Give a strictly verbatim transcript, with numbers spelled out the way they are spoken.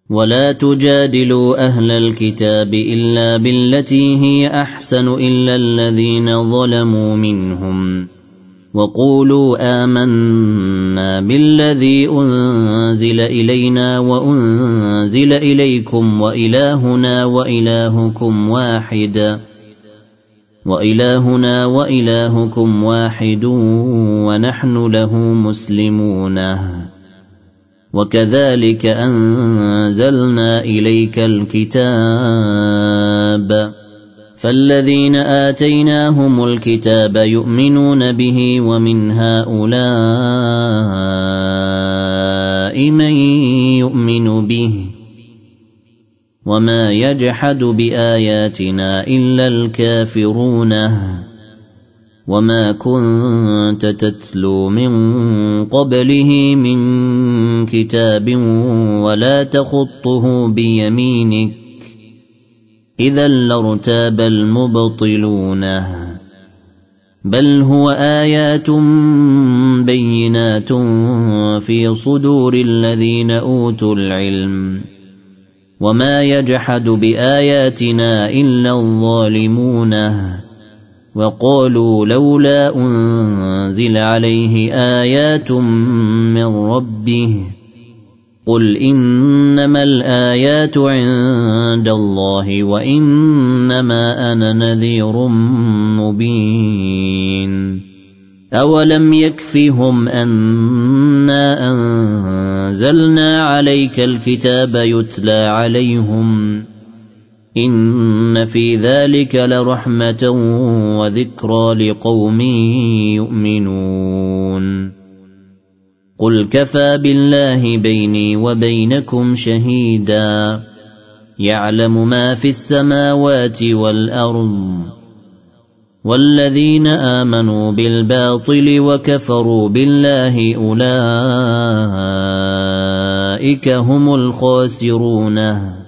ولا تجادلوا أهل الكتاب إلا بالتي هي أحسن إلا الذين ظلموا منهم وقولوا آمنا بالذي أنزل إلينا وأنزل إليكم وإلهنا وإلهكم واحد وإلهنا وإلهكم واحد ونحن له مسلمون وكذلك أنزلنا إليك الكتاب فالذين آتيناهم الكتاب يؤمنون به ومن هؤلاء من يؤمن به وما يجحد بآياتنا إلا الكافرون وما كنت تتلو من قبله من كتاب ولا تخطه بيمينك إذا لارتاب المبطلون بل هو آيات بينات في صدور الذين أوتوا العلم وما يجحد بآياتنا إلا الظالمون وقالوا لولا أنزل عليه آيات من ربه قل إنما الآيات عند الله وإنما أنا نذير مبين أولم يكفهم أنا أنزلنا عليك الكتاب يتلى عليهم إن في ذلك لرحمة وذكرى لقوم يؤمنون قل كفى بالله بيني وبينكم شهيدا يعلم ما في السماوات والأرض والذين آمنوا بالباطل وكفروا بالله أولئك هم الخاسرون